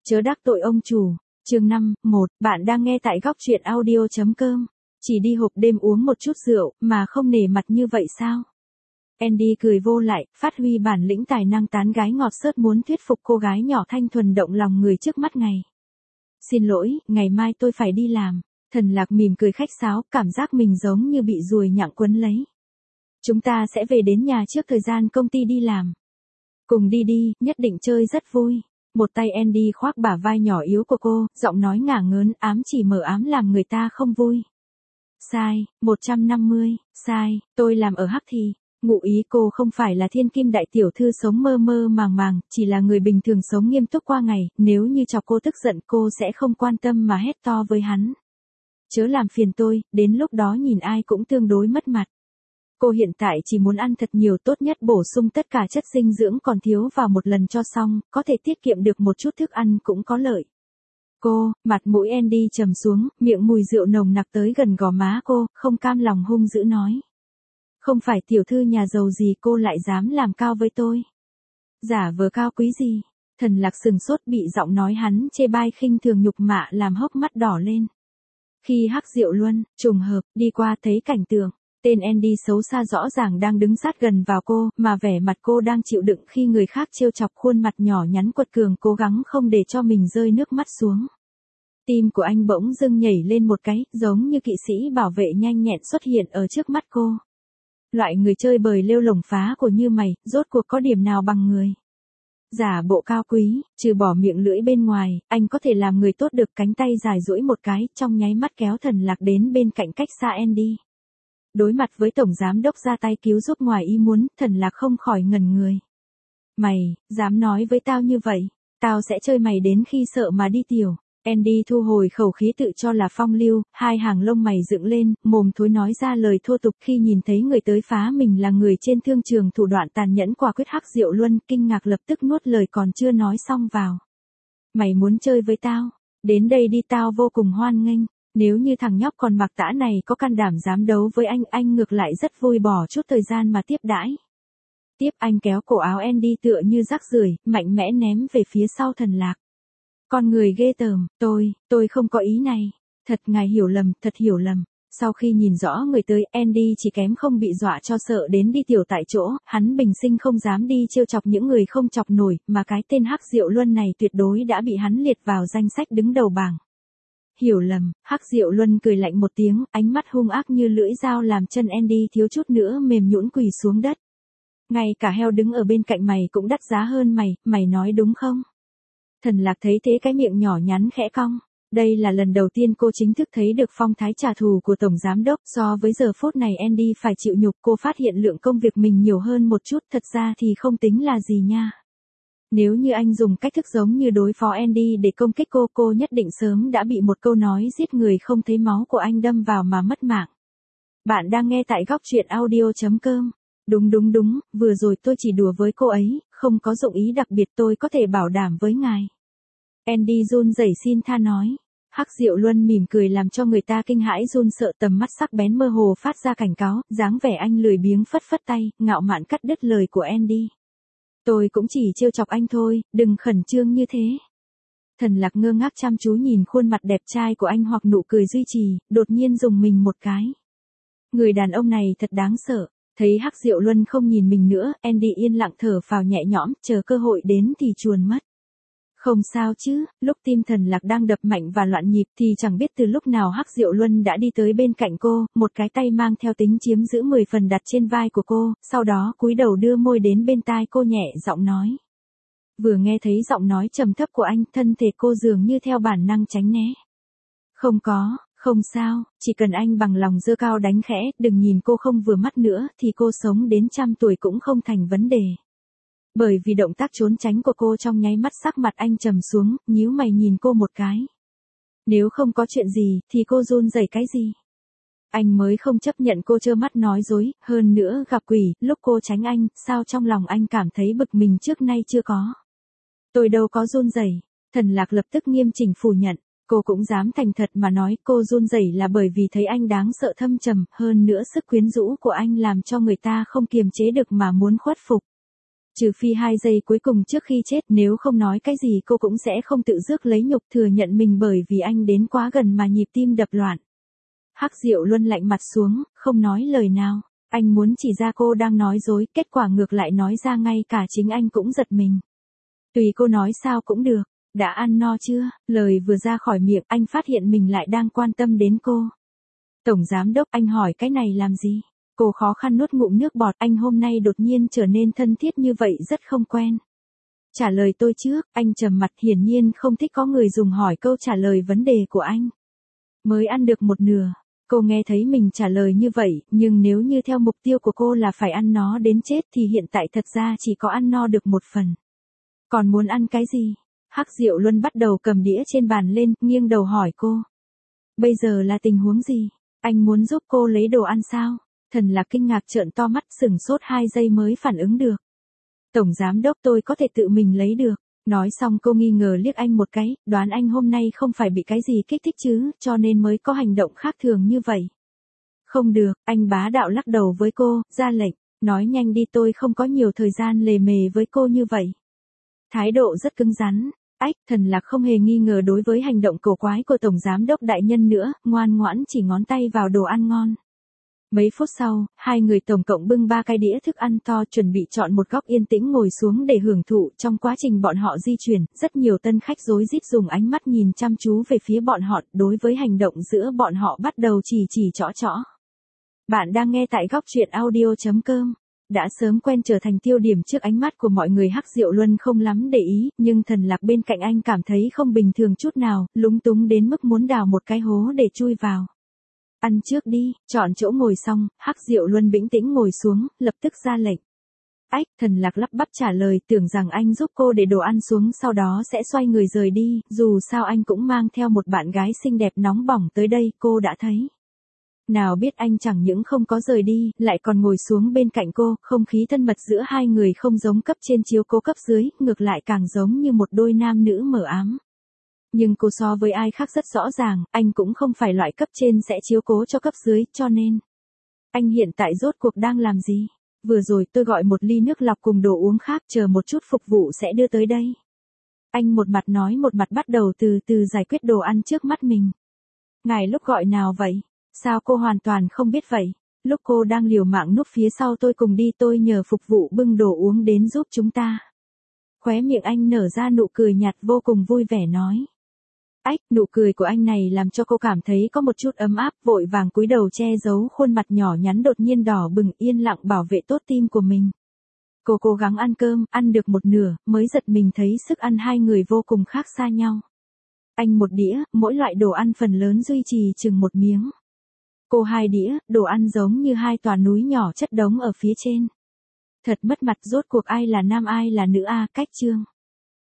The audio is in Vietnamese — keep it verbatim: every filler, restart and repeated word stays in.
Chớ đắc tội ông chủ. Chương năm, một, bạn đang nghe tại góc truyện audio chấm com. Chỉ đi hộp đêm uống một chút rượu, mà không nể mặt như vậy sao? Andy cười vô lại, phát huy bản lĩnh tài năng tán gái ngọt xớt muốn thuyết phục cô gái nhỏ thanh thuần động lòng người trước mắt ngày. Xin lỗi, ngày mai tôi phải đi làm. Thần Lạc mỉm cười khách sáo, cảm giác mình giống như bị ruồi nhặng quấn lấy. Chúng ta sẽ về đến nhà trước thời gian công ty đi làm. Cùng đi đi, nhất định chơi rất vui. Một tay Andy khoác bả vai nhỏ yếu của cô, giọng nói ngả ngớn, ám chỉ mờ ám làm người ta không vui. Sai, một trăm năm mươi, sai, tôi làm ở Hắc Thì. Ngụ ý cô không phải là thiên kim đại tiểu thư sống mơ mơ màng màng, chỉ là người bình thường sống nghiêm túc qua ngày, nếu như chọc cô tức giận cô sẽ không quan tâm mà hét to với hắn. Chớ làm phiền tôi, đến lúc đó nhìn ai cũng tương đối mất mặt. Cô hiện tại chỉ muốn ăn thật nhiều, tốt nhất bổ sung tất cả chất dinh dưỡng còn thiếu vào một lần cho xong, có thể tiết kiệm được một chút thức ăn cũng có lợi. Cô, mặt mũi Andy trầm xuống, miệng mùi rượu nồng nặc tới gần gò má cô, không cam lòng hung dữ nói. Không phải tiểu thư nhà giàu gì cô lại dám làm cao với tôi. Giả vờ cao quý gì? Thần Lạc sừng sốt bị giọng nói hắn chê bai khinh thường nhục mạ làm hốc mắt đỏ lên. Khi Hắc Diệu Luân, trùng hợp, đi qua thấy cảnh tượng. Tên Andy xấu xa rõ ràng đang đứng sát gần vào cô, mà vẻ mặt cô đang chịu đựng khi người khác trêu chọc, khuôn mặt nhỏ nhắn quật cường cố gắng không để cho mình rơi nước mắt xuống. Tim của anh bỗng dưng nhảy lên một cái, giống như kỵ sĩ bảo vệ nhanh nhẹn xuất hiện ở trước mắt cô. Loại người chơi bời lêu lổng phá của như mày, rốt cuộc có điểm nào bằng người. Giả bộ cao quý, trừ bỏ miệng lưỡi bên ngoài, anh có thể làm người tốt được. Cánh tay dài duỗi một cái, trong nháy mắt kéo Thần Lạc đến bên cạnh cách xa Andy. Đối mặt với tổng giám đốc ra tay cứu giúp ngoài ý muốn, Thần Lạc không khỏi ngẩn người. Mày, dám nói với tao như vậy, tao sẽ chơi mày đến khi sợ mà đi tiểu. Andy thu hồi khẩu khí tự cho là phong lưu, hai hàng lông mày dựng lên, mồm thối nói ra lời thô tục khi nhìn thấy người tới phá mình là người trên thương trường thủ đoạn tàn nhẫn quả quyết. Hắc Diệu Luân kinh ngạc lập tức nuốt lời còn chưa nói xong vào. Mày muốn chơi với tao? Đến đây đi, tao vô cùng hoan nghênh. Nếu như thằng nhóc còn mặc tã này có can đảm dám đấu với anh, anh ngược lại rất vui bỏ chút thời gian mà tiếp đãi. Tiếp anh kéo cổ áo Andy tựa như rác rưởi, mạnh mẽ ném về phía sau Thần Lạc. Con người ghê tởm, tôi, tôi không có ý này. Thật ngài hiểu lầm, thật hiểu lầm. Sau khi nhìn rõ người tới, Andy chỉ kém không bị dọa cho sợ đến đi tiểu tại chỗ, hắn bình sinh không dám đi trêu chọc những người không chọc nổi, mà cái tên Hắc Diệu Luân này tuyệt đối đã bị hắn liệt vào danh sách đứng đầu bảng. Hiểu lầm, Hắc Diệu Luân cười lạnh một tiếng, ánh mắt hung ác như lưỡi dao làm chân Andy thiếu chút nữa mềm nhũn quỳ xuống đất. Ngay cả heo đứng ở bên cạnh mày cũng đắt giá hơn mày, mày nói đúng không? Thần Lạc thấy thế cái miệng nhỏ nhắn khẽ cong. Đây là lần đầu tiên cô chính thức thấy được phong thái trả thù của tổng giám đốc. So với giờ phút này Andy phải chịu nhục, cô phát hiện lượng công việc mình nhiều hơn một chút, thật ra thì không tính là gì nha. Nếu như anh dùng cách thức giống như đối phó Andy để công kích cô, cô nhất định sớm đã bị một câu nói giết người không thấy máu của anh đâm vào mà mất mạng. Bạn đang nghe tại góc truyện audio chấm com. Đúng đúng đúng, vừa rồi tôi chỉ đùa với cô ấy, không có dụng ý đặc biệt, tôi có thể bảo đảm với ngài. Andy run rẩy xin tha nói. Hắc Diệu Luân mỉm cười làm cho người ta kinh hãi run sợ, tầm mắt sắc bén mơ hồ phát ra cảnh cáo, dáng vẻ anh lười biếng phất phất tay, ngạo mạn cắt đứt lời của Andy. Tôi cũng chỉ trêu chọc anh thôi, đừng khẩn trương như thế. Thần Lạc ngơ ngác chăm chú nhìn khuôn mặt đẹp trai của anh hoặc nụ cười duy trì, đột nhiên rùng mình một cái. Người đàn ông này thật đáng sợ. Thấy Hắc Diệu Luân không nhìn mình nữa, Andy yên lặng thở phào nhẹ nhõm, chờ cơ hội đến thì chuồn mất. Không sao chứ, lúc tim Thần Lạc đang đập mạnh và loạn nhịp thì chẳng biết từ lúc nào Hắc Diệu Luân đã đi tới bên cạnh cô, một cái tay mang theo tính chiếm giữ mười phần đặt trên vai của cô, sau đó cúi đầu đưa môi đến bên tai cô nhẹ giọng nói. Vừa nghe thấy giọng nói trầm thấp của anh, thân thể cô dường như theo bản năng tránh né. Không có, không sao, chỉ cần anh bằng lòng giơ cao đánh khẽ, đừng nhìn cô không vừa mắt nữa thì cô sống đến trăm tuổi cũng không thành vấn đề. Bởi vì động tác trốn tránh của cô trong nháy mắt sắc mặt anh trầm xuống, nhíu mày nhìn cô một cái. Nếu không có chuyện gì thì cô run rẩy cái gì? Anh mới không chấp nhận cô trơ mắt nói dối, hơn nữa gặp quỷ, lúc cô tránh anh, sao trong lòng anh cảm thấy bực mình trước nay chưa có. Tôi đâu có run rẩy. Thần Lạc lập tức nghiêm chỉnh phủ nhận. Cô cũng dám thành thật mà nói, cô run rẩy là bởi vì thấy anh đáng sợ thâm trầm, hơn nữa sức quyến rũ của anh làm cho người ta không kiềm chế được mà muốn khuất phục. Trừ phi hai giây cuối cùng trước khi chết, nếu không nói cái gì cô cũng sẽ không tự rước lấy nhục thừa nhận mình bởi vì anh đến quá gần mà nhịp tim đập loạn. Hắc Diệu Luân lạnh mặt xuống, không nói lời nào. Anh muốn chỉ ra cô đang nói dối, kết quả ngược lại nói ra ngay cả chính anh cũng giật mình. Tùy cô nói sao cũng được, đã ăn no chưa? Lời vừa ra khỏi miệng, anh phát hiện mình lại đang quan tâm đến cô. Tổng giám đốc, anh hỏi cái này làm gì? Cô khó khăn nuốt ngụm nước bọt, anh hôm nay đột nhiên trở nên thân thiết như vậy rất không quen. Trả lời tôi trước, anh trầm mặt, hiển nhiên không thích có người dùng hỏi câu trả lời vấn đề của anh. Mới ăn được một nửa. Cô nghe thấy mình trả lời như vậy, nhưng nếu như theo mục tiêu của cô là phải ăn nó đến chết thì hiện tại thật ra chỉ có ăn no được một phần. Còn muốn ăn cái gì? Hắc Diệu Luân bắt đầu cầm đĩa trên bàn lên, nghiêng đầu hỏi cô. Bây giờ là tình huống gì? Anh muốn giúp cô lấy đồ ăn sao? Thần Lạc kinh ngạc trợn to mắt, sửng sốt hai giây mới phản ứng được. Tổng giám đốc, tôi có thể tự mình lấy được. Nói xong cô nghi ngờ liếc anh một cái, đoán anh hôm nay không phải bị cái gì kích thích chứ, cho nên mới có hành động khác thường như vậy. Không được, anh bá đạo lắc đầu với cô, ra lệnh, nói nhanh đi, tôi không có nhiều thời gian lề mề với cô như vậy. Thái độ rất cứng rắn. Ách, Thần Lạc không hề nghi ngờ đối với hành động cổ quái của Tổng Giám đốc đại nhân nữa, ngoan ngoãn chỉ ngón tay vào đồ ăn ngon. Mấy phút sau, hai người tổng cộng bưng ba cái đĩa thức ăn to, chuẩn bị chọn một góc yên tĩnh ngồi xuống để hưởng thụ. Trong quá trình bọn họ di chuyển, rất nhiều tân khách rối rít dùng ánh mắt nhìn chăm chú về phía bọn họ, đối với hành động giữa bọn họ bắt đầu chỉ chỉ trỏ trỏ. Bạn đang nghe tại góc truyện audio chấm com. Đã sớm quen trở thành tiêu điểm trước ánh mắt của mọi người, Hắc Diệu Luân không lắm để ý, nhưng Thần Lạc bên cạnh anh cảm thấy không bình thường chút nào, lúng túng đến mức muốn đào một cái hố để chui vào. Ăn trước đi, chọn chỗ ngồi xong, Hắc Diệu Luân bình tĩnh ngồi xuống, lập tức ra lệnh. Ách, Thần Lạc lắp bắp trả lời, tưởng rằng anh giúp cô để đồ ăn xuống sau đó sẽ xoay người rời đi, dù sao anh cũng mang theo một bạn gái xinh đẹp nóng bỏng tới đây, cô đã thấy. Nào biết anh chẳng những không có rời đi, lại còn ngồi xuống bên cạnh cô, không khí thân mật giữa hai người không giống cấp trên chiếu cố cấp dưới, ngược lại càng giống như một đôi nam nữ mờ ám. Nhưng cô so với ai khác rất rõ ràng, anh cũng không phải loại cấp trên sẽ chiếu cố cho cấp dưới, cho nên. Anh hiện tại rốt cuộc đang làm gì? Vừa rồi tôi gọi một ly nước lọc cùng đồ uống khác, chờ một chút phục vụ sẽ đưa tới đây. Anh một mặt nói một mặt bắt đầu từ từ giải quyết đồ ăn trước mắt mình. Ngài lúc gọi nào vậy? Sao cô hoàn toàn không biết vậy? Lúc cô đang liều mạng núp phía sau tôi cùng đi, tôi nhờ phục vụ bưng đồ uống đến giúp chúng ta. Khóe miệng anh nở ra nụ cười nhạt vô cùng vui vẻ nói. Ách, nụ cười của anh này làm cho cô cảm thấy có một chút ấm áp, vội vàng cúi đầu che giấu khuôn mặt nhỏ nhắn đột nhiên đỏ bừng, yên lặng bảo vệ tốt tim của mình. Cô cố gắng ăn cơm, ăn được một nửa, mới giật mình thấy sức ăn hai người vô cùng khác xa nhau. Anh một đĩa, mỗi loại đồ ăn phần lớn duy trì chừng một miếng. Cô hai đĩa, đồ ăn giống như hai tòa núi nhỏ chất đống ở phía trên. Thật mất mặt, rốt cuộc ai là nam ai là nữ a, cách chương.